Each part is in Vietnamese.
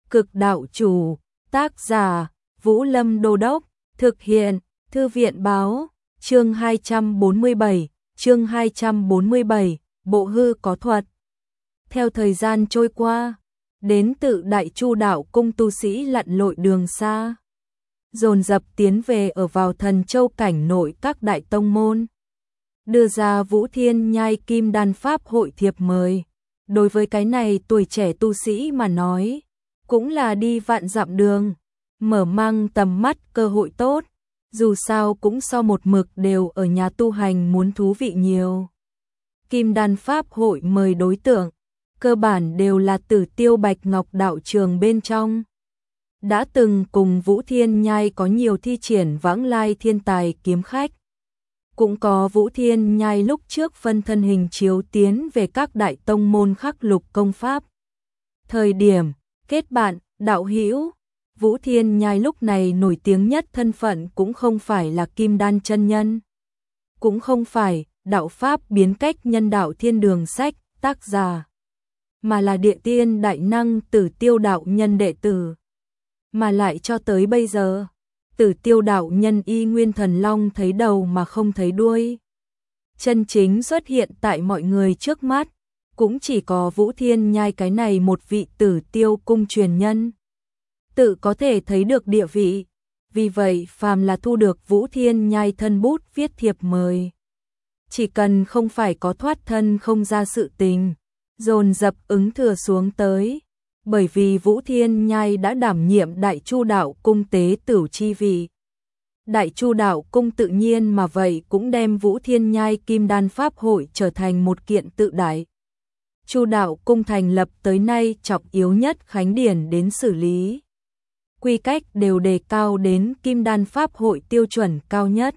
Cực đạo chủ, tác giả, Vũ Lâm Đô Đốc, thực hiện, Thư viện báo, chương 247, bộ hư có thuật. Theo thời gian trôi qua, đến tự Đại Chu đạo cung tu sĩ lặn lội đường xa, dồn dập tiến về ở vào Thần Châu cảnh nội các đại tông môn, đưa ra Vũ Thiên Nhai Kim Đan Pháp hội thiệp mời. Đối với cái này tuổi trẻ tu sĩ mà nói, cũng là đi vạn dặm đường, mở mang tầm mắt cơ hội tốt, dù sao cũng so một mực đều ở nhà tu hành muốn thú vị nhiều. Kim Đan Pháp hội mời đối tượng, cơ bản đều là Tử Tiêu Bạch Ngọc đạo trường bên trong. Đã từng cùng Vũ Thiên Nhai có nhiều thi triển vãng lai thiên tài kiếm khách. Cũng có Vũ Thiên Nhai lúc trước phân thân hình chiếu tiến về các đại tông môn khắc lục công pháp. Thời điểm kết bạn, đạo hữu, Vũ Thiên Nhai lúc này nổi tiếng nhất thân phận cũng không phải là Kim Đan chân nhân, cũng không phải đạo pháp biến cách nhân đạo thiên đường sách tác giả, mà là địa tiên đại năng Tử Tiêu đạo nhân đệ tử. Mà lại cho tới bây giờ, Tử Tiêu đạo nhân y nguyên thần long thấy đầu mà không thấy đuôi. Chân chính xuất hiện tại mọi người trước mắt, cũng chỉ có Vũ Thiên Nhai cái này một vị Tử Tiêu cung truyền nhân. Tự có thể thấy được địa vị, vì vậy phàm là thu được Vũ Thiên Nhai thân bút viết thiệp mời, chỉ cần không phải có thoát thân không ra sự tình, dồn dập ứng thừa xuống tới. Bởi vì Vũ Thiên Nhai đã đảm nhiệm Đại Chu đạo cung tế tửu chi vị. Đại Chu đạo cung tự nhiên mà vậy cũng đem Vũ Thiên Nhai Kim Đan Pháp hội trở thành một kiện tự Đại Chu đạo cung thành lập tới nay trọng yếu nhất khánh điển đến xử lý. Quy cách đều đề cao đến Kim Đan Pháp hội tiêu chuẩn cao nhất.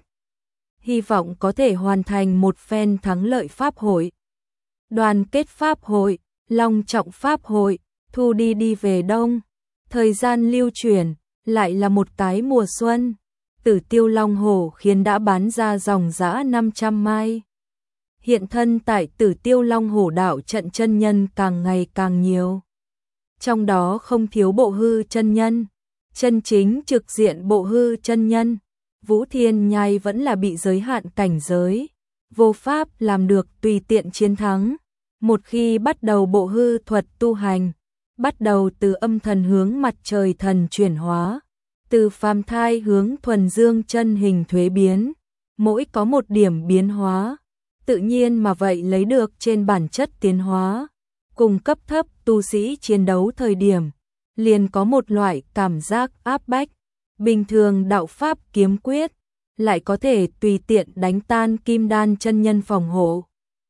Hy vọng có thể hoàn thành một phen thắng lợi Pháp hội. Đoàn kết Pháp hội, long trọng Pháp hội, thu đi về đông. Thời gian lưu chuyển, lại là một cái mùa xuân. Tử Tiêu Long Hổ khiến đã bán ra dòng dã 500 mai. Hiện thân tại Tử Tiêu Long Hổ đạo trận chân nhân càng ngày càng nhiều. Trong đó không thiếu bộ hư chân nhân, chân chính trực diện bộ hư chân nhân. Vũ Thiên Nhai vẫn là bị giới hạn cảnh giới, vô pháp làm được tùy tiện chiến thắng. Một khi bắt đầu bộ hư thuật tu hành, bắt đầu từ âm thần hướng mặt trời thần chuyển hóa, từ phàm thai hướng thuần dương chân hình thuế biến, mỗi có một điểm biến hóa, tự nhiên mà vậy lấy được trên bản chất tiến hóa. Cùng cấp thấp tu sĩ chiến đấu thời điểm, liền có một loại cảm giác áp bách. Bình thường đạo pháp kiếm quyết, lại có thể tùy tiện đánh tan Kim Đan chân nhân phòng hộ,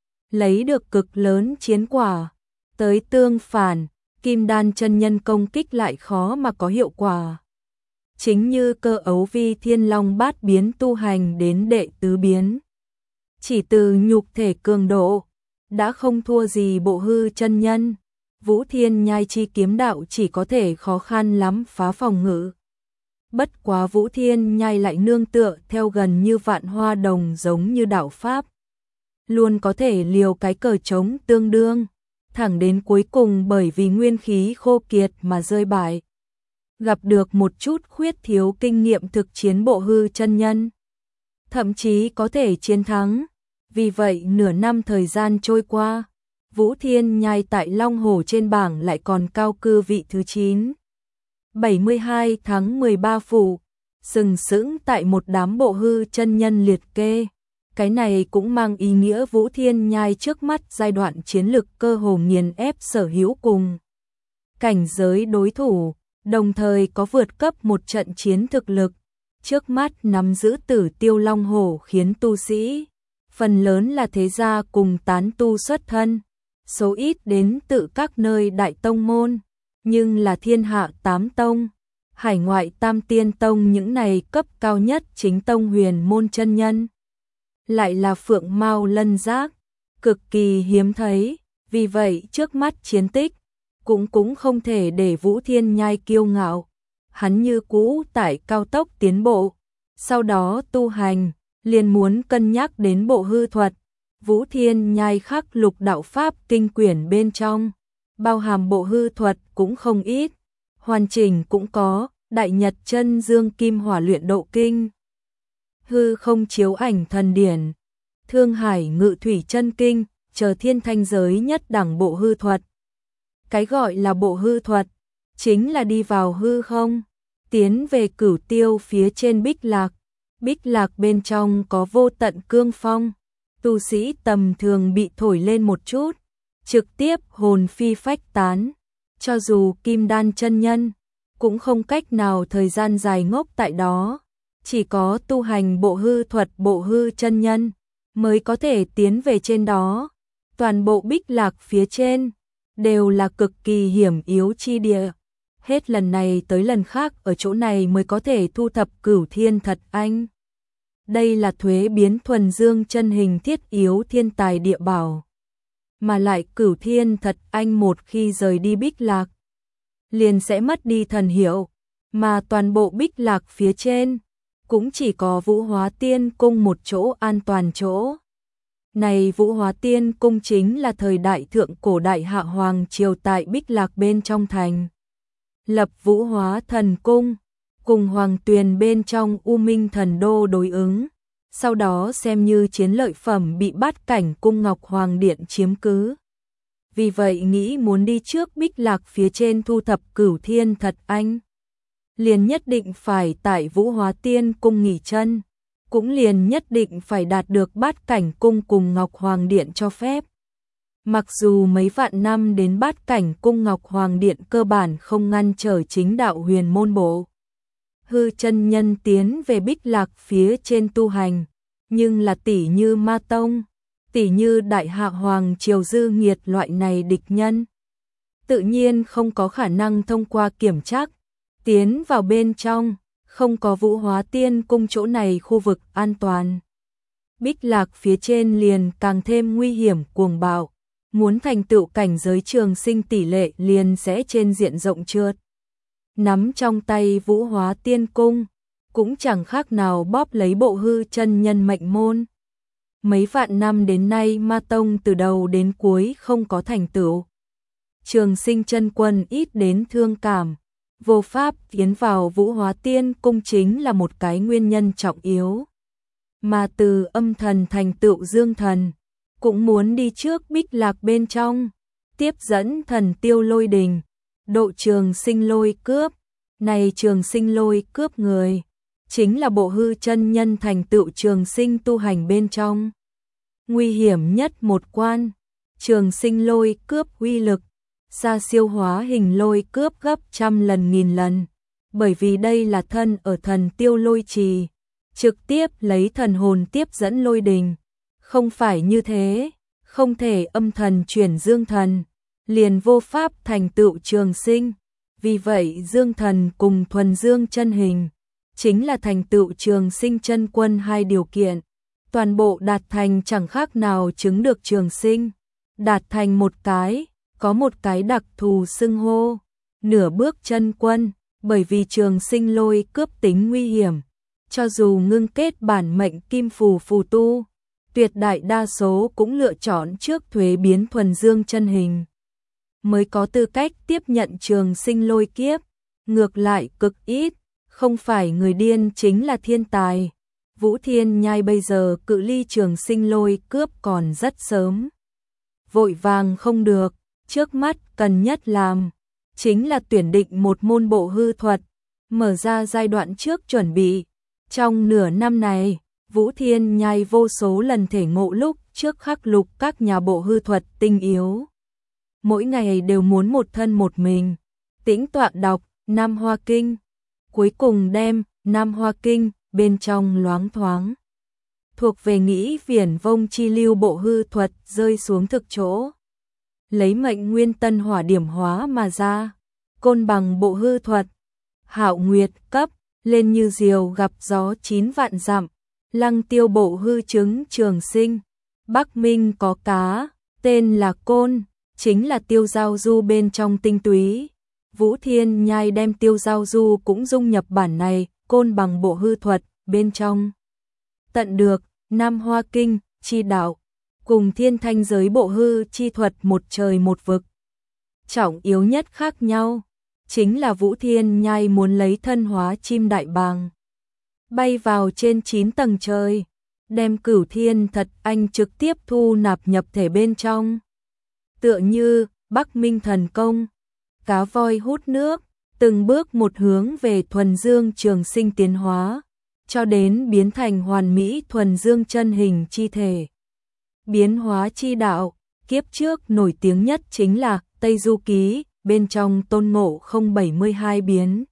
lấy được cực lớn chiến quả. Tới tương phản, Kim Đan chân nhân công kích lại khó mà có hiệu quả. Chính như Cơ Ấu Vi Thiên Long bát biến tu hành đến đệ tứ biến, chỉ từ nhục thể cường độ, đã không thua gì bộ hư chân nhân. Vũ Thiên Nhai chi kiếm đạo chỉ có thể khó khăn lắm phá phòng ngự. Bất quá Vũ Thiên Nhai lại nương tựa theo gần như vạn hoa đồng giống như đạo pháp, luôn có thể liều cái cờ trống tương đương, thẳng đến cuối cùng bởi vì nguyên khí khô kiệt mà rơi bại. Gặp được một chút khuyết thiếu kinh nghiệm thực chiến bộ hư chân nhân, thậm chí có thể chiến thắng. Vì vậy nửa năm thời gian trôi qua, Vũ Thiên Nhai tại Long Hổ trên bảng lại còn cao cư vị thứ 9. 72 tháng 13 phủ, sừng sững tại một đám bộ hư chân nhân liệt kê. Cái này cũng mang ý nghĩa Vũ Thiên Nhai trước mắt giai đoạn chiến lực cơ hồ nghiền ép sở hữu cùng cảnh giới đối thủ, đồng thời có vượt cấp một trận chiến thực lực. Trước mắt nắm giữ Tử Tiêu Long Hổ khiến tu sĩ, phần lớn là thế gia cùng tán tu xuất thân, số ít đến tự các nơi đại tông môn, nhưng là thiên hạ 8 tông, hải ngoại tam tiên tông những này cấp cao nhất chính tông huyền môn chân nhân. Lại là phượng mao lân giác, cực kỳ hiếm thấy, vì vậy trước mắt chiến tích, cũng không thể để Vũ Thiên Nhai kiêu ngạo. Hắn như cũ tại cao tốc tiến bộ, sau đó tu hành, liền muốn cân nhắc đến bộ hư thuật. Vũ Thiên Nhai khắc lục đạo pháp kinh quyển bên trong, bao hàm bộ hư thuật cũng không ít. hoàn chỉnh cũng có, Đại Nhật Chân Dương Kim Hỏa Luyện Độ Kinh, Hư Không Chiếu Ảnh Thần Điển, Thương Hải Ngự Thủy Chân Kinh, chờ thiên thanh giới nhất đẳng bộ hư thuật. Cái gọi là bộ hư thuật, chính là đi vào hư không, tiến về cửu tiêu phía trên Bích Lạc. Bích Lạc bên trong có vô tận cương phong, tu sĩ tầm thường bị thổi lên một chút, trực tiếp hồn phi phách tán. Cho dù Kim Đan chân nhân, cũng không cách nào thời gian dài ngốc tại đó, chỉ có tu hành bộ hư thuật bộ hư chân nhân mới có thể tiến về trên đó. Toàn bộ Bích Lạc phía trên đều là cực kỳ hiểm yếu chi địa, hết lần này tới lần khác ở chỗ này mới có thể thu thập Cửu Thiên Thật Anh. Đây là thuế biến thuần dương chân hình thiết yếu thiên tài địa bảo. Mà lại Cửu Thiên Thật Anh một khi rời đi Bích Lạc, liền sẽ mất đi thần hiệu, mà toàn bộ Bích Lạc phía trên cũng chỉ có Vũ Hóa Tiên Cung một chỗ an toàn chỗ. Này Vũ Hóa Tiên Cung chính là thời đại thượng cổ đại hạ hoàng triều tại Bích Lạc bên trong thành lập Vũ Hóa Thần Cung, cùng Hoàng Tuyền bên trong U Minh Thần Đô đối ứng, sau đó xem như chiến lợi phẩm bị Bát Cảnh Cung Ngọc Hoàng Điện chiếm cứ. Vì vậy nghĩ muốn đi trước Bích Lạc phía trên thu thập Cửu Thiên Thật Anh, liền nhất định phải tại Vũ Hóa Tiên Cung nghỉ chân, cũng liền nhất định phải đạt được Bát Cảnh Cung cùng Ngọc Hoàng Điện cho phép. Mặc dù mấy vạn năm đến Bát Cảnh Cung Ngọc Hoàng Điện cơ bản không ngăn trở chính đạo huyền môn bộ hư chân nhân tiến về Bích Lạc phía trên tu hành, nhưng là tỷ như Ma Tông, tỷ như Đại Hạ Hoàng Triều Dư Nghiệt loại này địch nhân, tự nhiên không có khả năng thông qua kiểm trắc tiến vào bên trong, không có Vũ Hóa Tiên Cung chỗ này khu vực an toàn. Bích Lạc phía trên liền càng thêm nguy hiểm cuồng bạo, muốn thành tựu cảnh giới trường sinh tỷ lệ liền sẽ trên diện rộng trượt. Nắm trong tay Vũ Hóa Tiên Cung, cũng chẳng khác nào bóp lấy bộ hư chân nhân mệnh môn. Mấy vạn năm đến nay Ma Tông từ đầu đến cuối không có thành tựu. Trường Sinh chân quân ít đến thương cảm, vô pháp tiến vào Vũ Hóa Tiên Cung chính là một cái nguyên nhân trọng yếu. Mà từ âm thần thành tựu dương thần, cũng muốn đi trước Bích Lạc bên trong, tiếp dẫn thần tiêu lôi đình, độ trường sinh lôi cướp. Này trường sinh lôi cướp người, chính là bộ hư chân nhân thành tựu trường sinh tu hành bên trong. Nguy hiểm nhất một quan, trường sinh lôi cướp uy lực, xa siêu hóa hình lôi cướp gấp trăm lần nghìn lần, bởi vì đây là thân ở thần tiêu lôi trì, trực tiếp lấy thần hồn tiếp dẫn lôi đình. Không phải như thế, không thể âm thần chuyển dương thần, liền vô pháp thành tựu trường sinh. Vì vậy dương thần cùng thuần dương chân hình, chính là thành tựu trường sinh chân quân hai điều kiện. Toàn bộ đạt thành chẳng khác nào chứng được trường sinh. Đạt thành một cái, có một cái đặc thù xưng hô, nửa bước chân quân, bởi vì trường sinh lôi cướp tính nguy hiểm. Cho dù ngưng kết bản mệnh kim phù phù tu, tuyệt đại đa số cũng lựa chọn trước thuế biến thuần dương chân hình, mới có tư cách tiếp nhận trường sinh lôi kiếp. Ngược lại cực ít, không phải người điên chính là thiên tài. Vũ Thiên Nhai bây giờ cự ly trường sinh lôi cướp còn rất sớm. Vội vàng không được, trước mắt cần nhất làm, chính là tuyển định một môn bộ hư thuật, mở ra giai đoạn trước chuẩn bị. Trong nửa năm này, Vũ Thiên Nhai vô số lần thể ngộ lúc trước khắc lục các nhà bộ hư thuật tinh yếu. Mỗi ngày đều muốn một thân một mình, tĩnh tọa đọc Nam Hoa Kinh, cuối cùng đem Nam Hoa Kinh bên trong loáng thoáng thuộc về nghĩ viển vông chi lưu bộ hư thuật rơi xuống thực chỗ. Lấy mệnh nguyên tân hỏa điểm hóa mà ra, côn bằng bộ hư thuật, Hạo Nguyệt cấp, lên như diều gặp gió 9 vạn dặm, Lăng Tiêu bộ hư chứng trường sinh, Bắc Minh có cá, tên là Côn, chính là tiêu giao du bên trong tinh túy. Vũ Thiên Nhai đem tiêu giao du cũng dung nhập bản này, côn bằng bộ hư thuật, bên trong. Tận được, Nam Hoa Kinh, chi đạo, cùng thiên thanh giới bộ hư chi thuật một trời một vực. Trọng yếu nhất khác nhau, chính là Vũ Thiên Nhai muốn lấy thân hóa chim đại bàng, bay vào trên 9 tầng trời, đem Cửu Thiên Thật Anh trực tiếp thu nạp nhập thể bên trong. Tựa như Bắc Minh thần công, cá voi hút nước, từng bước một hướng về thuần dương trường sinh tiến hóa, cho đến biến thành hoàn mỹ thuần dương chân hình chi thể. Biến hóa chi đạo, kiếp trước nổi tiếng nhất chính là Tây Du Ký, bên trong Tôn Ngộ Không 72 biến.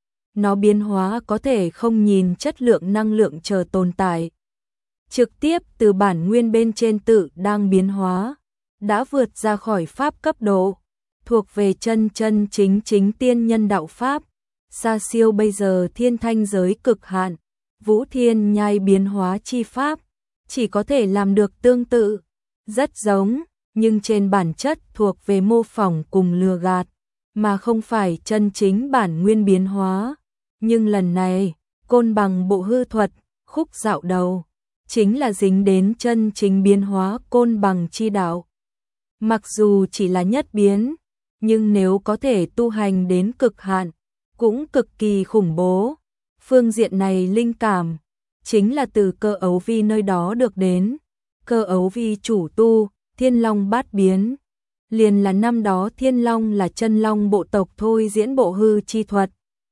Nó biến hóa có thể không nhìn chất lượng năng lượng chờ tồn tại. Trực tiếp từ bản nguyên bên trên tự đang biến hóa, đã vượt ra khỏi pháp cấp độ, thuộc về chân chính tiên nhân đạo pháp, xa siêu bây giờ thiên thanh giới cực hạn. Vũ Thiên Nhai biến hóa chi pháp, chỉ có thể làm được tương tự, rất giống, nhưng trên bản chất thuộc về mô phỏng cùng lừa gạt, mà không phải chân chính bản nguyên biến hóa. Nhưng lần này, Côn Bằng bộ hư thuật, khúc dạo đầu, chính là dính đến chân chính biến hóa Côn Bằng chi đạo. Mặc dù chỉ là nhất biến, nhưng nếu có thể tu hành đến cực hạn, cũng cực kỳ khủng bố. Phương diện này linh cảm, chính là từ Cơ Ấu Vi nơi đó được đến. Cơ Ấu Vi chủ tu, Thiên Long bát biến. Liền là năm đó Thiên Long là chân long bộ tộc thôi diễn bộ hư chi thuật.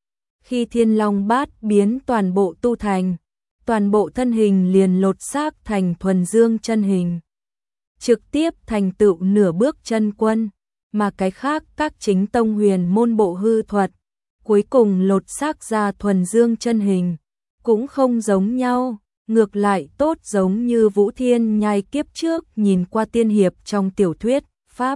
Khi Thiên Long bát biến toàn bộ tu thành, toàn bộ thân hình liền lột xác thành thuần dương chân hình. Trực tiếp thành tựu nửa bước chân quân, mà cái khác các chính tông huyền môn bộ hư thuật, cuối cùng lột xác ra thuần dương chân hình, cũng không giống nhau, ngược lại tốt giống như Vũ Thiên Nhai kiếp trước nhìn qua tiên hiệp trong tiểu thuyết, pháp.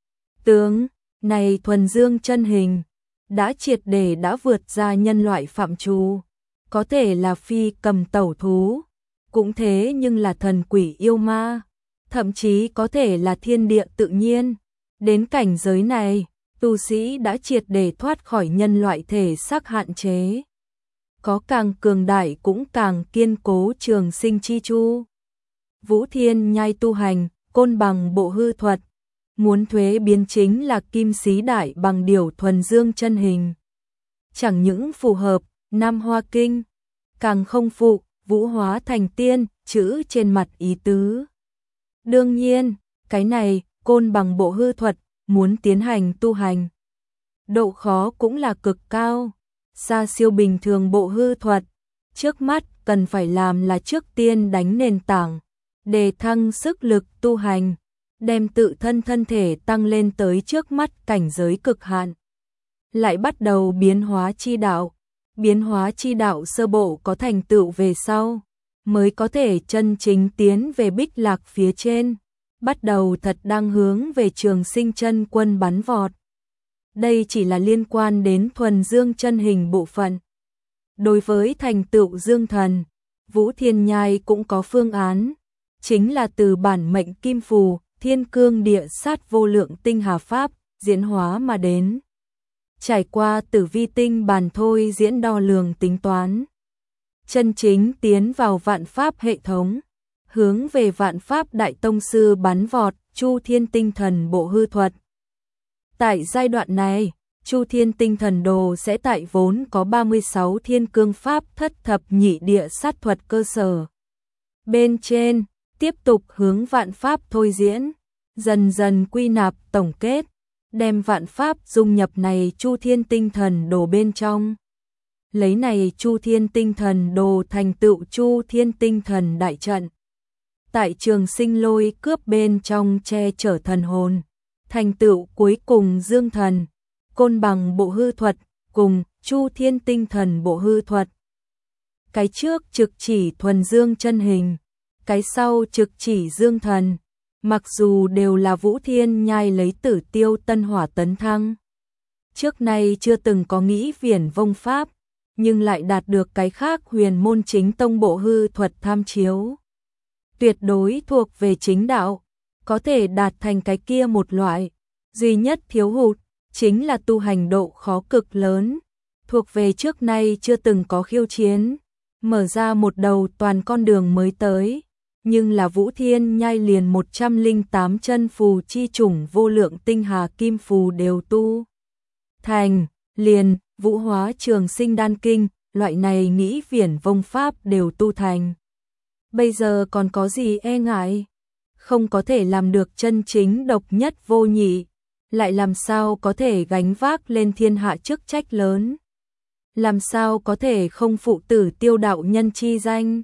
Tướng, này thuần dương chân hình, đã triệt để đã vượt ra nhân loại phạm trù, có thể là phi cầm tẩu thú, cũng thế nhưng là thần quỷ yêu ma, thậm chí có thể là thiên địa tự nhiên. Đến cảnh giới này, tu sĩ đã triệt để thoát khỏi nhân loại thể xác hạn chế. Có càng cường đại cũng càng kiên cố trường sinh chi chu. Vũ Thiên Nhai tu hành, Côn Bằng bộ hư thuật, muốn thuế biến chính là Kim Xí Đại Bằng Điểu thuần dương chân hình. Chẳng những phù hợp Nam Hoa Kinh, càng không phụ vũ hóa thành tiên chữ trên mặt ý tứ. Đương nhiên, cái này Côn Bằng bộ hư thuật muốn tiến hành tu hành, độ khó cũng là cực cao, xa siêu bình thường bộ hư thuật. Trước mắt cần phải làm là trước tiên đánh nền tảng, đề thăng sức lực tu hành, đem tự thân thân thể tăng lên tới trước mắt cảnh giới cực hạn. Lại bắt đầu biến hóa chi đạo, biến hóa chi đạo sơ bộ có thành tựu về sau, mới có thể chân chính tiến về Bích Lạc phía trên, bắt đầu thật đang hướng về trường sinh chân quân bắn vọt. Đây chỉ là liên quan đến thuần dương chân hình bộ phận. Đối với thành tựu dương thần, Vũ Thiên Nhai cũng có phương án, chính là từ bản mệnh kim phù, thiên cương địa sát vô lượng tinh hà pháp, diễn hóa mà đến. Trải qua tử vi tinh bàn thôi diễn đo lường tính toán, chân chính tiến vào vạn pháp hệ thống, hướng về vạn pháp đại tông sư bắn vọt, Chu Thiên Tinh Thần bộ hư thuật. Tại giai đoạn này, Chu Thiên Tinh Thần đồ sẽ tại vốn có 36 thiên cương pháp thất thập nhị địa sát thuật cơ sở. Bên trên, tiếp tục hướng vạn pháp thôi diễn, dần dần quy nạp tổng kết, đem vạn pháp dung nhập này Chu Thiên Tinh Thần đồ bên trong. Lấy này Chu Thiên Tinh Thần đồ thành tựu Chu Thiên Tinh Thần đại trận. Tại trường sinh lôi cướp bên trong che chở thần hồn, thành tựu cuối cùng dương thần, Côn Bằng bộ hư thuật cùng Chu Thiên Tinh Thần bộ hư thuật. Cái trước trực chỉ thuần dương chân hình, cái sau trực chỉ dương thần, mặc dù đều là Vũ Thiên Nhai lấy Tử Tiêu Tân Hỏa tấn thăng. Trước nay chưa từng có nghĩ viển vông pháp, nhưng lại đạt được cái khác huyền môn chính tông bộ hư thuật tham chiếu. Tuyệt đối thuộc về chính đạo, có thể đạt thành cái kia một loại, duy nhất thiếu hụt, chính là tu hành độ khó cực lớn, thuộc về trước nay chưa từng có khiêu chiến, mở ra một đầu toàn con đường mới tới, nhưng là Vũ Thiên Nhai liền 108 chân phù chi chủng vô lượng tinh hà kim phù đều tu thành, liền, vũ hóa trường sinh đan kinh, loại này nghĩ viển vông pháp đều tu thành. Bây giờ còn có gì e ngại? Không có thể làm được chân chính độc nhất vô nhị, lại làm sao có thể gánh vác lên thiên hạ chức trách lớn? Làm sao có thể không phụ Tử Tiêu đạo nhân chi danh?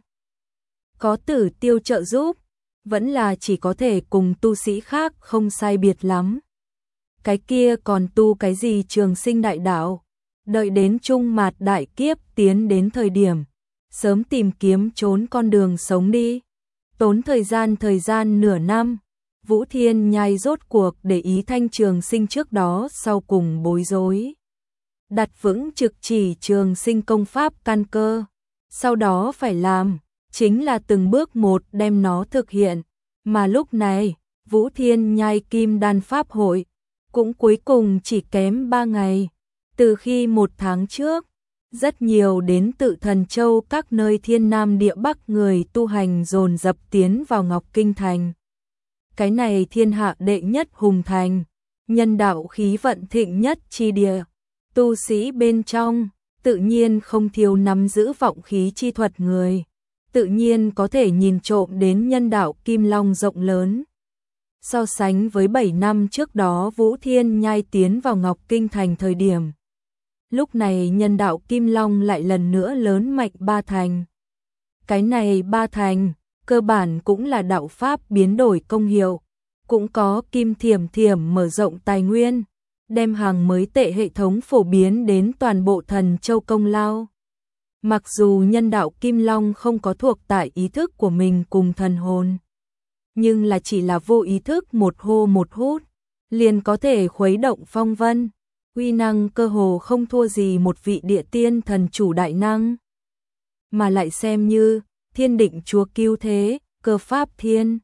Có Tử Tiêu trợ giúp, vẫn là chỉ có thể cùng tu sĩ khác không sai biệt lắm. Cái kia còn tu cái gì trường sinh đại đạo? Đợi đến trung mạt đại kiếp tiến đến thời điểm, sớm tìm kiếm trốn con đường sống đi. Tốn thời gian nửa năm, Vũ Thiên Nhai rốt cuộc để ý Thanh Trường Sinh trước đó sau cùng bối rối. Đặt vững trực chỉ trường sinh công pháp căn cơ, sau đó phải làm, chính là từng bước một đem nó thực hiện. Mà lúc này, Vũ Thiên Nhai Kim Đan Pháp hội, cũng cuối cùng chỉ kém 3 ngày. Từ khi 1 tháng trước, rất nhiều đến tự Thần Châu các nơi thiên nam địa bắc người tu hành dồn dập tiến vào Ngọc Kinh Thành. Cái này thiên hạ đệ nhất hùng thành, nhân đạo khí vận thịnh nhất chi địa, tu sĩ bên trong, tự nhiên không thiếu nắm giữ vọng khí chi thuật người, tự nhiên có thể nhìn trộm đến nhân đạo Kim Long rộng lớn. So sánh với 7 năm trước đó Vũ Thiên Nhai tiến vào Ngọc Kinh Thành thời điểm, lúc này nhân đạo Kim Long lại lần nữa lớn mạnh 3 thành. Cái này 3 thành, cơ bản cũng là đạo pháp biến đổi công hiệu, cũng có Kim Thiểm Thiểm mở rộng tài nguyên, đem hàng mới tệ hệ thống phổ biến đến toàn bộ Thần Châu công lao. Mặc dù nhân đạo Kim Long không có thuộc tại ý thức của mình cùng thần hồn, nhưng là chỉ là vô ý thức một hô một hút, liền có thể khuấy động phong vân, uy năng cơ hồ không thua gì một vị địa tiên thần chủ đại năng. Mà lại xem như thiên định chúa cứu thế, cơ pháp thiên.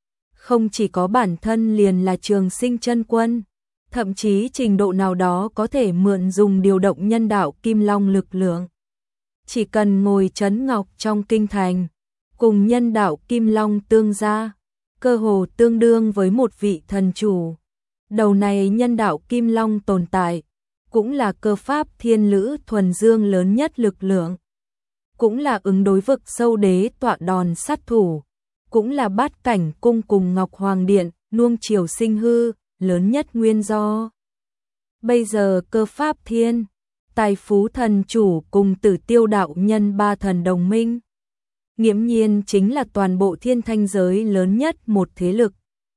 Không chỉ có bản thân liền là trường sinh chân quân, thậm chí trình độ nào đó có thể mượn dùng điều động nhân đạo Kim Long lực lượng. Chỉ cần ngồi trấn ngọc trong kinh thành, cùng nhân đạo Kim Long tương gia, cơ hồ tương đương với một vị thần chủ. Đầu này nhân đạo Kim Long tồn tại, cũng là cơ pháp thiên lữ thuần dương lớn nhất lực lượng, cũng là ứng đối vực sâu đế tọa đòn sát thủ, cũng là bát cảnh cung cùng Ngọc Hoàng Điện, nuông chiều sinh hư, lớn nhất nguyên do. Bây giờ cơ pháp thiên, tài phú thần chủ cùng Tử Tiêu đạo nhân 3 thần đồng minh, nghiễm nhiên chính là toàn bộ thiên thanh giới lớn nhất một thế lực.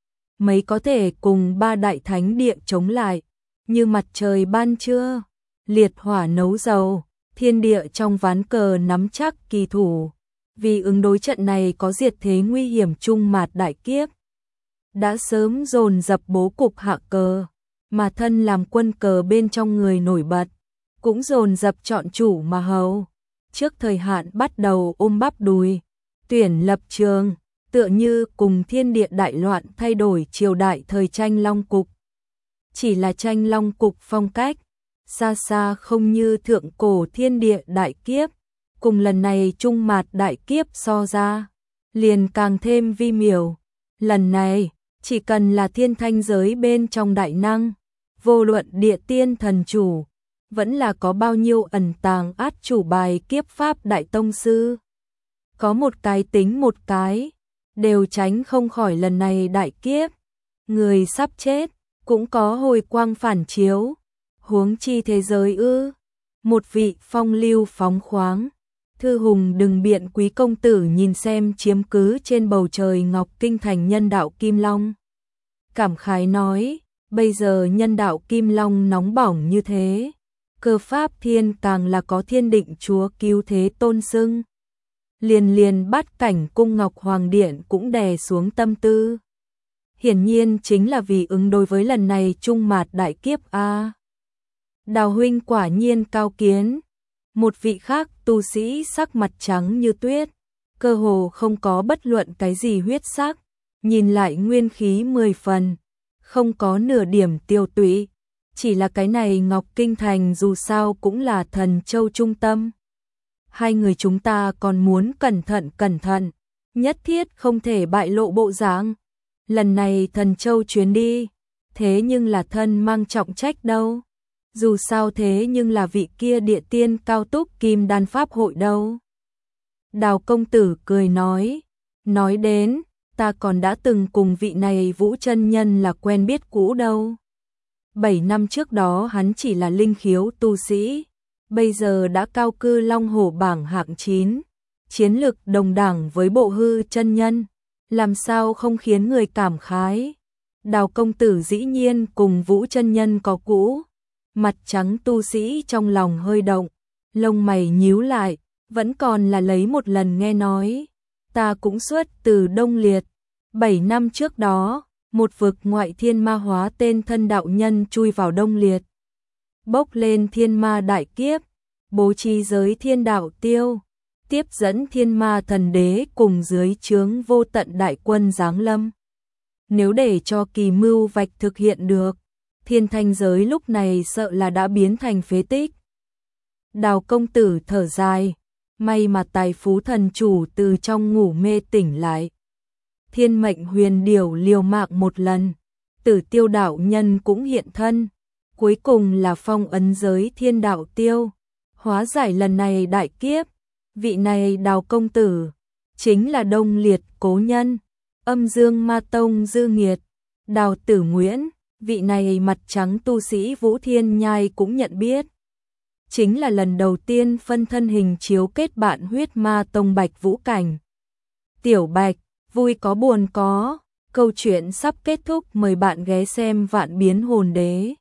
Mấy có thể cùng 3 đại thánh địa chống lại, như mặt trời ban trưa, liệt hỏa nấu dầu, thiên địa trong ván cờ nắm chắc kỳ thủ. Vì ứng đối trận này có diệt thế nguy hiểm trung mạt đại kiếp, đã sớm dồn dập bố cục hạ cờ, mà thân làm quân cờ bên trong người nổi bật, cũng dồn dập chọn chủ mà hầu. Trước thời hạn bắt đầu ôm bắp đùi, tuyển lập trường, tựa như cùng thiên địa đại loạn thay đổi triều đại thời tranh long cục. Chỉ là tranh long cục phong cách, xa xa không như thượng cổ thiên địa đại kiếp, cùng lần này trung mạt đại kiếp so ra, liền càng thêm vi miểu. Lần này, chỉ cần là thiên thanh giới bên trong đại năng, vô luận địa tiên thần chủ, vẫn là có bao nhiêu ẩn tàng át chủ bài kiếp pháp đại tông sư. Có một cái tính một cái, đều tránh không khỏi lần này đại kiếp. Người sắp chết, cũng có hồi quang phản chiếu, huống chi thế giới ư. Một vị phong lưu phóng khoáng, thư hùng đừng biện quý công tử nhìn xem chiếm cứ trên bầu trời Ngọc Kinh Thành nhân đạo Kim Long. Cảm khái nói, bây giờ nhân đạo Kim Long nóng bỏng như thế, cơ pháp thiên càng là có thiên định chúa cứu thế tôn xưng. Liền bắt cảnh cung Ngọc Hoàng Điện cũng đè xuống tâm tư. Hiển nhiên chính là vì ứng đối với lần này trung mạt đại kiếp a. Đào huynh quả nhiên cao kiến. Một vị khác tu sĩ sắc mặt trắng như tuyết, cơ hồ không có bất luận cái gì huyết sắc, nhìn lại nguyên khí 10 phần, không có nửa điểm tiêu tụy. Chỉ là cái này Ngọc Kinh Thành dù sao cũng là Thần Châu trung tâm. Hai người chúng ta còn muốn cẩn thận, nhất thiết không thể bại lộ bộ dáng. Lần này Thần Châu chuyến đi, thế nhưng là thân mang trọng trách đâu. Dù sao thế nhưng là vị kia địa tiên cao túc kim đan pháp hội đâu. Đào công tử cười nói đến, ta còn đã từng cùng vị này Vũ chân nhân là quen biết cũ đâu. 7 năm trước đó hắn chỉ là linh khiếu tu sĩ, bây giờ đã cao cư Long Hổ bảng hạng 9, chiến lực đồng đẳng với Bộ Hư chân nhân, làm sao không khiến người cảm khái. Đào công tử dĩ nhiên cùng Vũ chân nhân có cũ. Mặt trắng tu sĩ trong lòng hơi động, lông mày nhíu lại, vẫn còn là lấy một lần nghe nói. Ta cũng xuất từ Đông Liệt, 7 năm trước đó, một vực ngoại thiên ma hóa tên thân đạo nhân chui vào Đông Liệt. Bốc lên thiên ma đại kiếp, bố trí giới thiên đạo tiêu, tiếp dẫn thiên ma thần đế cùng dưới trướng vô tận đại quân giáng lâm. Nếu để cho kỳ mưu vạch thực hiện được, thiên thanh giới lúc này sợ là đã biến thành phế tích. Đào công tử thở dài, may mà tài phú thần chủ từ trong ngủ mê tỉnh lại. Thiên mệnh huyền điểu liều mạng một lần, Tử Tiêu đạo nhân cũng hiện thân, cuối cùng là phong ấn giới thiên đạo tiêu, hóa giải lần này đại kiếp. Vị này Đào công tử chính là Đông Liệt cố nhân, Âm Dương Ma Tông Dư Nghiệt. Đào Tử Nguyễn, vị này mặt trắng tu sĩ Vũ Thiên Nhai cũng nhận biết. Chính là lần đầu tiên phân thân hình chiếu kết bạn huyết ma tông Bạch Vũ Cảnh. Tiểu Bạch, vui có buồn có, câu chuyện sắp kết thúc, mời bạn ghé xem Vạn Biến Hồn Đế.